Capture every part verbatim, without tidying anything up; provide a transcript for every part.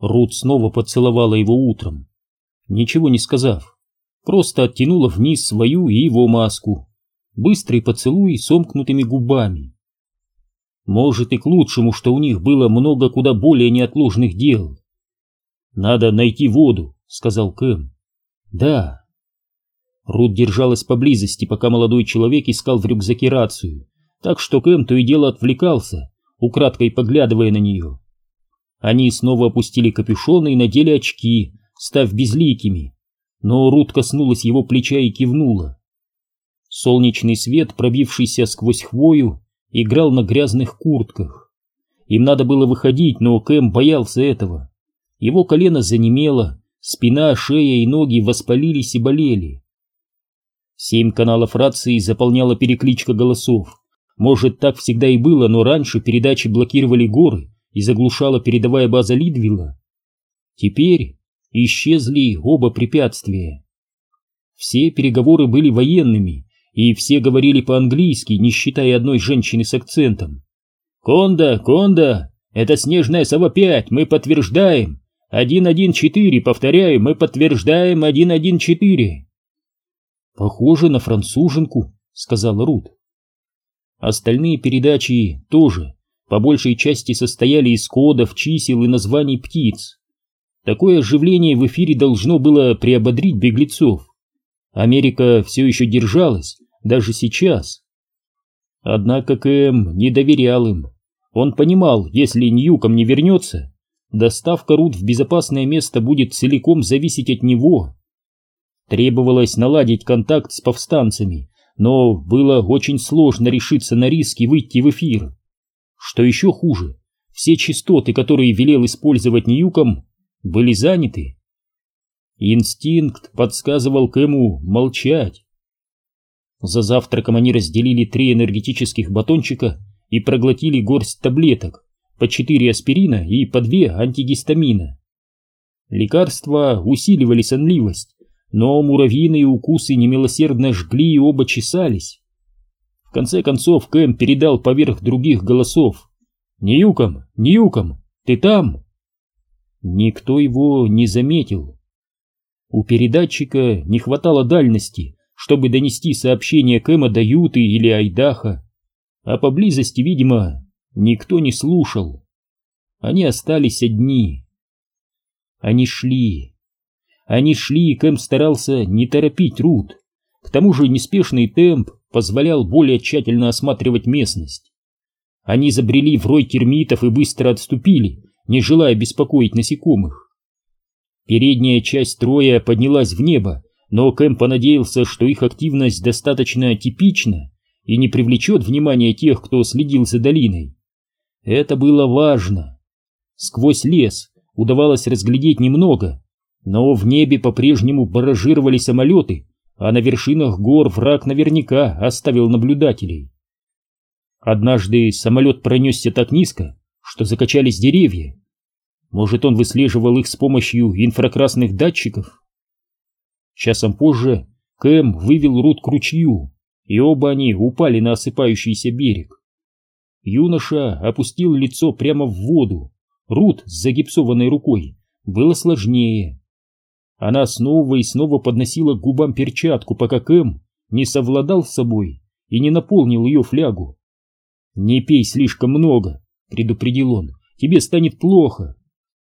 Рут снова поцеловала его утром, ничего не сказав, просто оттянула вниз свою и его маску. Быстрый поцелуй сомкнутыми губами. Может, и к лучшему, что у них было много куда более неотложных дел. «Надо найти воду», — сказал Кэм. «Да». Рут держалась поблизости, пока молодой человек искал в рюкзаке рацию, так что Кэм то и дело отвлекался, украдкой поглядывая на нее. Они снова опустили капюшоны и надели очки, став безликими, но Рут коснулась его плеча и кивнула. Солнечный свет, пробившийся сквозь хвою, играл на грязных куртках. Им надо было выходить, но Кэм боялся этого. Его колено занемело, спина, шея и ноги воспалились и болели. Семь каналов рации заполняла перекличка голосов. Может, так всегда и было, но раньше передачи блокировали горы и заглушала передовая база Лидвилла. Теперь исчезли оба препятствия. Все переговоры были военными, и все говорили по-английски, не считая одной женщины с акцентом. «Конда, Конда, это Снежная сова пять, мы подтверждаем. один один четыре, повторяю, мы подтверждаем один один четыре». «Похоже на француженку», — сказала Рут. Остальные передачи тоже, по большей части, состояли из кодов, чисел и названий птиц. Такое оживление в эфире должно было приободрить беглецов. Америка все еще держалась, даже сейчас. Однако Кэм не доверял им. Он понимал, если Ньюком не вернется, доставка Рут в безопасное место будет целиком зависеть от него. Требовалось наладить контакт с повстанцами, но было очень сложно решиться на риск и выйти в эфир. Что еще хуже, все частоты, которые велел использовать Ньюком, были заняты. Инстинкт подсказывал Кэму молчать. За завтраком они разделили три энергетических батончика и проглотили горсть таблеток, по четыре аспирина и по две антигистамина. Лекарства усиливали сонливость, но муравьиные укусы немилосердно жгли и оба чесались. В конце концов Кэм передал поверх других голосов: «Ньюком, Ньюком, ты там?» Никто его не заметил. У передатчика не хватало дальности, чтобы донести сообщение Кэма до Юты или Айдахо, а поблизости, видимо, никто не слушал. Они остались одни. Они шли. Они шли, и Кэм старался не торопить Рут. К тому же неспешный темп позволял более тщательно осматривать местность. Они забрели в рой термитов и быстро отступили, не желая беспокоить насекомых. Передняя часть строя поднялась в небо, но Кэм понадеялся, что их активность достаточно типична и не привлечет внимания тех, кто следил за долиной. Это было важно. Сквозь лес удавалось разглядеть немного, но в небе по-прежнему баражировали самолеты, а на вершинах гор враг наверняка оставил наблюдателей. Однажды самолет пронесся так низко, что закачались деревья. Может, он выслеживал их с помощью инфракрасных датчиков? Часом позже Кэм вывел Рут к ручью, и оба они упали на осыпающийся берег. Юноша опустил лицо прямо в воду. Рут с загипсованной рукой было сложнее. Она снова и снова подносила к губам перчатку, пока Кэм не совладал с собой и не наполнил ее флягу. «Не пей слишком много», — предупредил он, — «тебе станет плохо».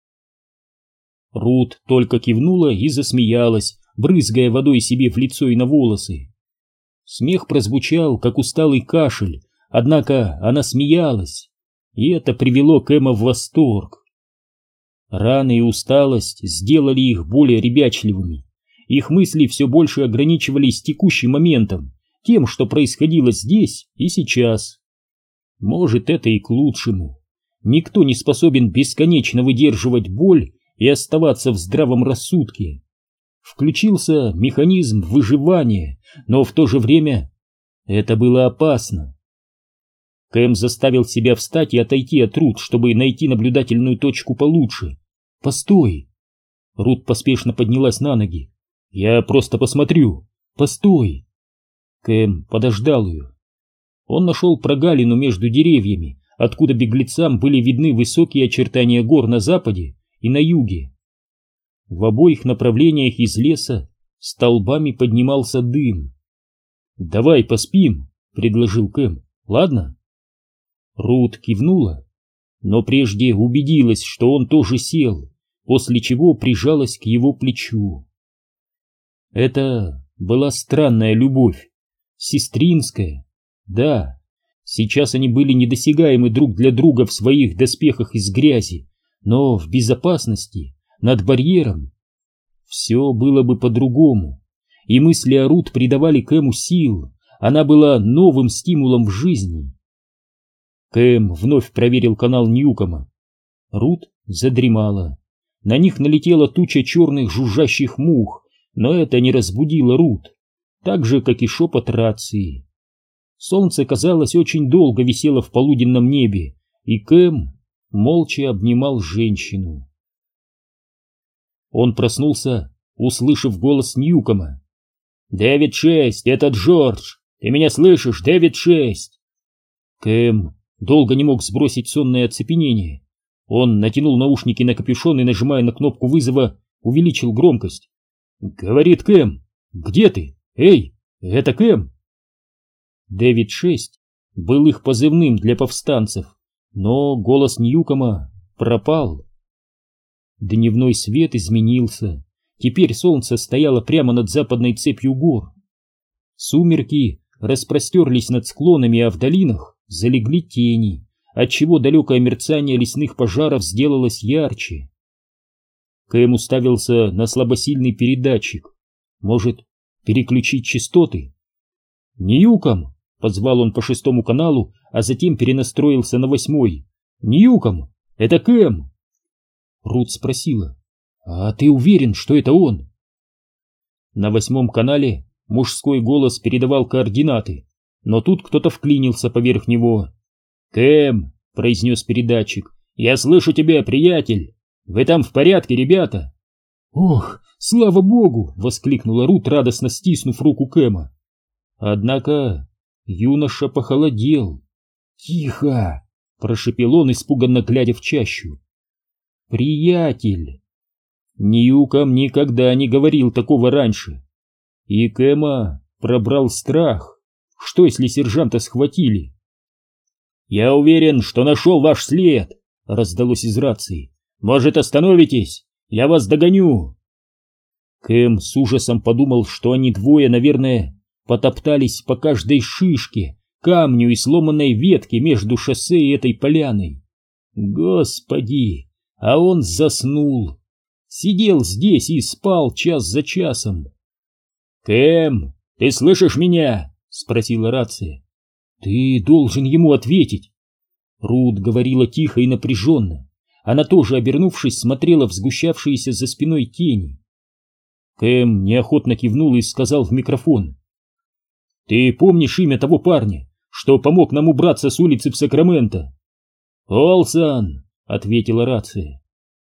Рут только кивнула и засмеялась, брызгая водой себе в лицо и на волосы. Смех прозвучал, как усталый кашель, однако она смеялась, и это привело Кэма в восторг. Раны и усталость сделали их более ребячливыми. Их мысли все больше ограничивались текущим моментом, тем, что происходило здесь и сейчас. Может, это и к лучшему. Никто не способен бесконечно выдерживать боль и оставаться в здравом рассудке. Включился механизм выживания, но в то же время это было опасно. Кэм заставил себя встать и отойти от Рут, чтобы найти наблюдательную точку получше. «Постой!» Рут поспешно поднялась на ноги. «Я просто посмотрю. Постой!» Кэм подождал ее. Он нашел прогалину между деревьями, откуда беглецам были видны высокие очертания гор на западе и на юге. В обоих направлениях из леса столбами поднимался дым. «Давай поспим», — предложил Кэм. «Ладно?» Рут кивнула, но прежде убедилась, что он тоже сел, после чего прижалась к его плечу. Это была странная любовь, сестринская. Да, сейчас они были недосягаемы друг для друга в своих доспехах из грязи, но в безопасности, над барьером. Все было бы по-другому, и мысли о Рут придавали Кэму сил, она была новым стимулом в жизни. Кэм вновь проверил канал Ньюкома. Рут задремала. На них налетела туча черных жужжащих мух, но это не разбудило Рут, так же, как и шепот рации. Солнце, казалось, очень долго висело в полуденном небе, и Кэм молча обнимал женщину. Он проснулся, услышав голос Ньюкома. «Дэвид шесть, это Джордж! Ты меня слышишь, Дэвид шесть!» Кэм долго не мог сбросить сонное оцепенение. Он натянул наушники на капюшон и, нажимая на кнопку вызова, увеличил громкость. «Говорит Кэм, где ты? Эй, это Кэм!» Дэвид шесть был их позывным для повстанцев, но голос Ньюкома пропал. Дневной свет изменился. Теперь солнце стояло прямо над западной цепью гор. Сумерки распростерлись над склонами, а в долинах залегли тени, отчего далекое мерцание лесных пожаров сделалось ярче. Кэм уставился на слабосильный передатчик. Может, переключить частоты? «Ньюком!» — позвал он по шестому каналу, а затем перенастроился на восьмой. «Ньюком! Это Кэм!» Рут спросила: «А ты уверен, что это он?» На восьмом канале мужской голос передавал координаты, но тут кто-то вклинился поверх него. «Кэм!» — произнес передатчик. «Я слышу тебя, приятель! Вы там в порядке, ребята?» «Ох, слава богу!» — воскликнула Рут, радостно стиснув руку Кэма. Однако юноша похолодел. «Тихо!» — прошепел он, испуганно глядя в чащу. «Приятель!» Ньюком никогда не говорил такого раньше. И Кэма пробрал страх. Что, если сержанта схватили? «Я уверен, что нашел ваш след!» — раздалось из рации. «Может, остановитесь? Я вас догоню!» Кэм с ужасом подумал, что они двое, наверное, потоптались по каждой шишке, камню и сломанной ветке между шоссе и этой поляной. Господи! А он заснул. Сидел здесь и спал час за часом. «Кэм, ты слышишь меня?» — спросила рация. «Ты должен ему ответить». Рут говорила тихо и напряженно. Она тоже, обернувшись, смотрела в сгущавшиеся за спиной тени. Кэм неохотно кивнул и сказал в микрофон: «Ты помнишь имя того парня, что помог нам убраться с улицы в Сакраменто?» «Олсон», — ответила рация.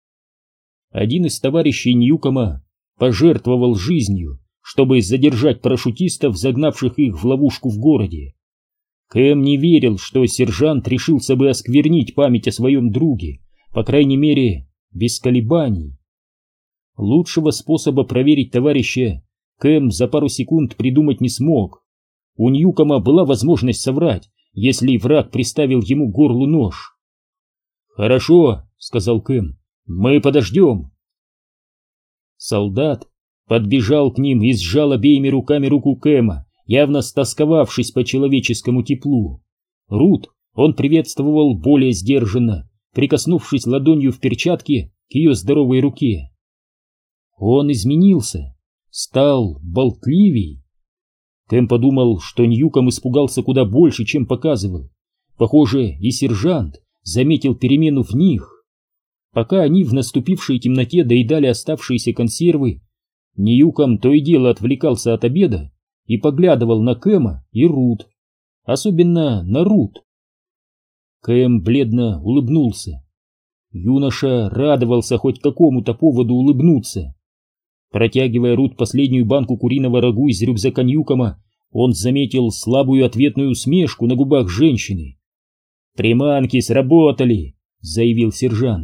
Один из товарищей Ньюкома пожертвовал жизнью, чтобы задержать парашютистов, загнавших их в ловушку в городе. Кэм не верил, что сержант решился бы осквернить память о своем друге, по крайней мере, без колебаний. Лучшего способа проверить товарища Кэм за пару секунд придумать не смог. У Ньюкома была возможность соврать, если враг приставил ему к горлу нож. «Хорошо», — сказал Кэм, — «мы подождем». Солдат подбежал к ним и сжал обеими руками руку Кэма, явно стосковавшись по человеческому теплу. Рут он приветствовал более сдержанно, прикоснувшись ладонью в перчатке к ее здоровой руке. Он изменился, стал болтливей. Кэм подумал, что Ньюком испугался куда больше, чем показывал. Похоже, и сержант заметил перемену в них. Пока они в наступившей темноте доедали оставшиеся консервы, Ньюком то и дело отвлекался от обеда и поглядывал на Кэма и Рут, особенно на Рут. Кэм бледно улыбнулся. Юноша радовался хоть какому-то поводу улыбнуться. Протягивая Рут последнюю банку куриного рагу из рюкзака Ньюкома, он заметил слабую ответную усмешку на губах женщины. «Приманки сработали», — заявил сержант.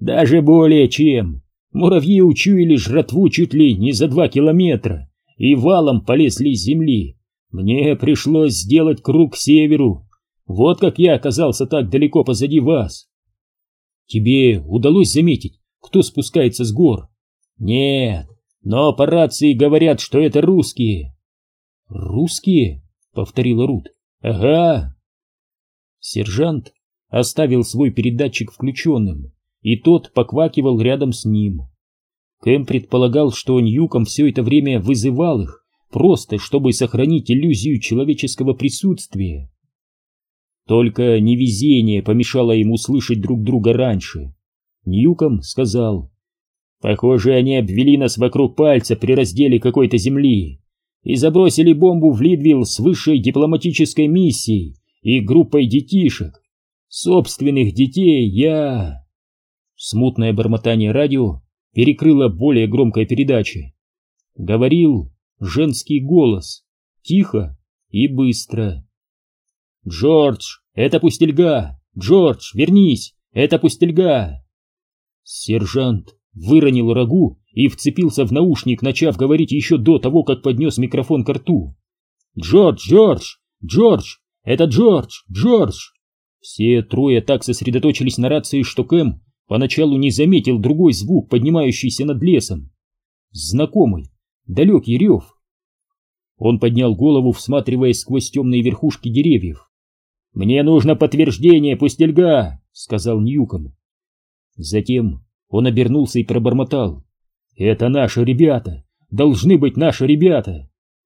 Даже более чем. Муравьи учуяли жратву чуть ли не за два километра и валом полезли с земли. Мне пришлось сделать круг к северу. Вот как я оказался так далеко позади вас. Тебе удалось заметить, кто спускается с гор? Нет, но по рации говорят, что это русские. Русские? Повторила Рут. Ага. Сержант оставил свой передатчик включенным, и тот поквакивал рядом с ним. Кэм предполагал, что Ньюком все это время вызывал их, просто чтобы сохранить иллюзию человеческого присутствия. Только невезение помешало им услышать друг друга раньше. Ньюком сказал: «Похоже, они обвели нас вокруг пальца при разделе какой-то земли и забросили бомбу в Лидвилл с высшей дипломатической миссией и группой детишек. Собственных детей я...» Смутное бормотание радио перекрыло более громкая передача. Говорил женский голос, тихо и быстро. «Джордж, это пустельга! Джордж, вернись! Это пустельга!» Сержант выронил рагу и вцепился в наушник, начав говорить еще до того, как поднес микрофон к рту. «Джордж, Джордж, Джордж! Это Джордж, Джордж!» Все трое так сосредоточились на рации, что Кэм поначалу не заметил другой звук, поднимающийся над лесом. Знакомый, далекий рев. Он поднял голову, всматриваясь сквозь темные верхушки деревьев. «Мне нужно подтверждение, пустельга!» — сказал Ньюком. Затем он обернулся и пробормотал: «Это наши ребята! Должны быть наши ребята!»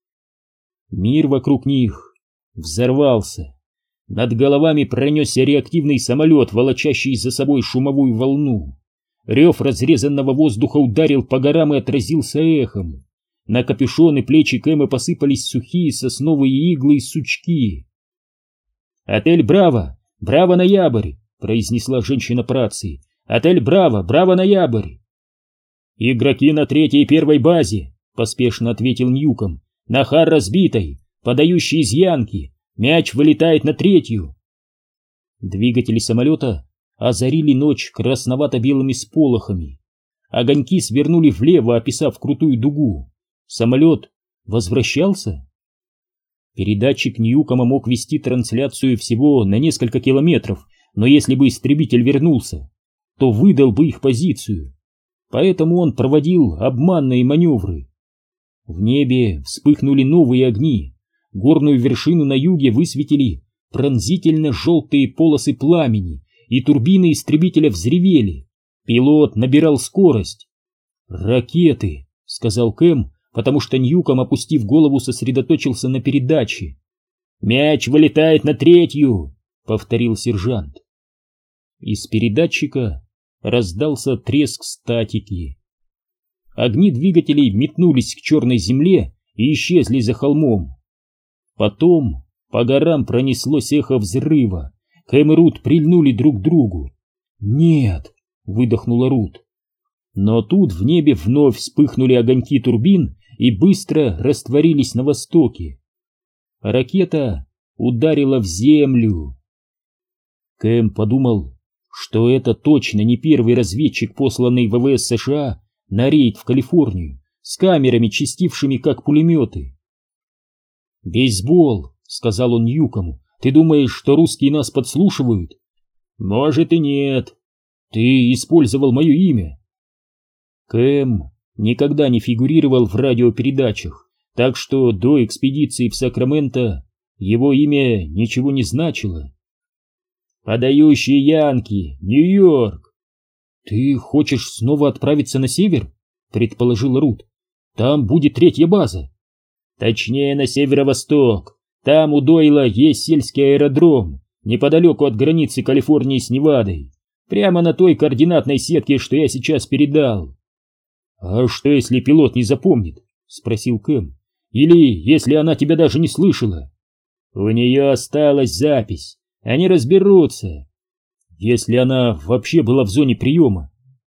Мир вокруг них взорвался. Над головами пронесся реактивный самолет, волочащий за собой шумовую волну. Рев разрезанного воздуха ударил по горам и отразился эхом. На капюшон и плечи Кэма посыпались сухие сосновые иглы и сучки. «Отель Браво! Браво, Ноябрь!» — произнесла женщина по рации. «Отель Браво! Браво, Ноябрь!» «Игроки на третьей и первой базе!» — поспешно ответил Ньюком. «Нахар разбитой, подающий из Янки. Мяч вылетает на третью!» Двигатели самолета озарили ночь красновато-белыми сполохами. Огоньки свернули влево, описав крутую дугу. Самолет возвращался? Передатчик Ньюкома мог вести трансляцию всего на несколько километров, но если бы истребитель вернулся, то выдал бы их позицию. Поэтому он проводил обманные маневры. В небе вспыхнули новые огни. Горную вершину на юге высветили пронзительно-желтые полосы пламени, и турбины истребителя взревели. Пилот набирал скорость. «Ракеты», — сказал Кэм, потому что Ньюком, опустив голову, сосредоточился на передаче. «Мяч вылетает на третью», — повторил сержант. Из передатчика раздался треск статики. Огни двигателей метнулись к черной земле и исчезли за холмом. Потом по горам пронеслось эхо взрыва. Кэм и Рут прильнули друг к другу. «Нет!» — выдохнула Рут. Но тут в небе вновь вспыхнули огоньки турбин и быстро растворились на востоке. Ракета ударила в землю. Кэм подумал, что это точно не первый разведчик, посланный ВВС США на рейд в Калифорнию, с камерами, чистившими как пулеметы. «Бейсбол», — сказал он Ньюкому, — «ты думаешь, что русские нас подслушивают?» «Может и нет. Ты использовал мое имя». Кэм никогда не фигурировал в радиопередачах, так что до экспедиции в Сакраменто его имя ничего не значило. «Подающий Янки, Нью-Йорк». «Ты хочешь снова отправиться на север?» — предположила Рут. «Там будет третья база». «Точнее, на северо-восток. Там у Дойла есть сельский аэродром, неподалеку от границы Калифорнии с Невадой. Прямо на той координатной сетке, что я сейчас передал». «А что, если пилот не запомнит?» — спросил Кэм. «Или если она тебя даже не слышала?» «У нее осталась запись. Они разберутся. Если она вообще была в зоне приема».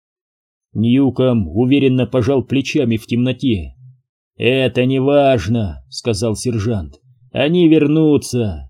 Ньюком уверенно пожал плечами в темноте. «Это не важно», — сказал сержант. «Они вернутся».